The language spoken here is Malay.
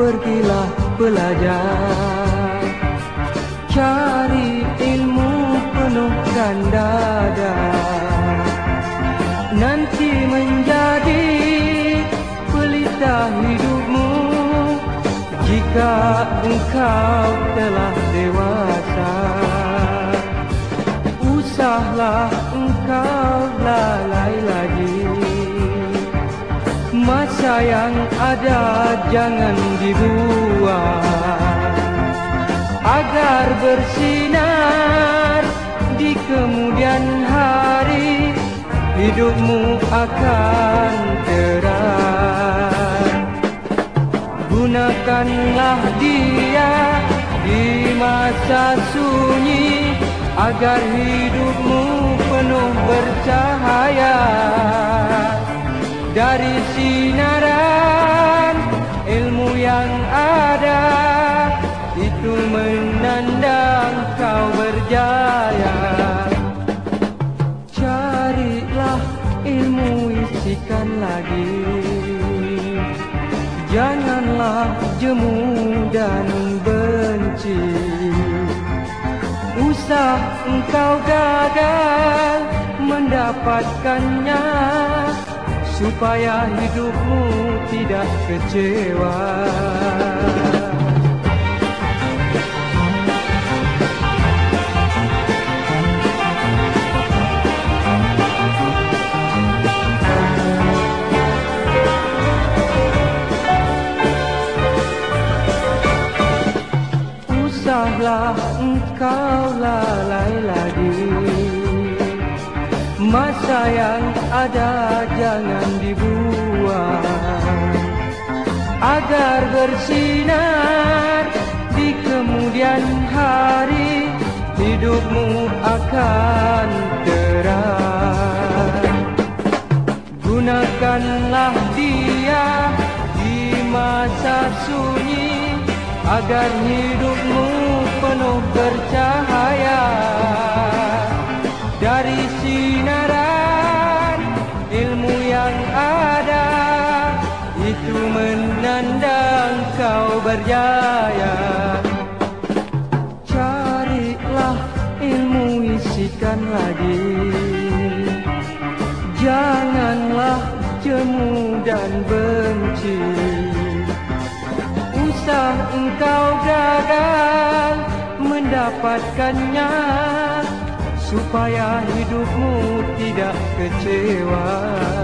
pergilah belajar, cari ilmu penuhkan dada, nanti menjadi pelita hidupmu jika engkau telah dewasa. Usahlah engkau lalai lagi, masa yang ada jangan dibuang, agar bersinar di kemudian hari, hidupmu akan terang. Gunakanlah dia di masa sunyi, agar hidupmu penuh bercahaya. Dari sinaran ilmu yang ada, itu menandang kau berjaya. Carilah ilmu, isikan lagi, janganlah jemu dan benci. Usah engkau gagal mendapatkannya, supaya hidupmu tidak kecewa. Usahlah engkau lalai lagi, masa yang ada jangan dibuang, agar bersinar di kemudian hari, hidupmu akan terang. Gunakanlah dia di masa sunyi, agar hidupmu penuh bercahaya. Dari sinaran ilmu yang ada, itu menandang kau berjaya. Carilah ilmu, isikan lagi, janganlah jemu dan benci. Usah engkau gagal mendapatkannya, supaya hidupmu tidak kecewa.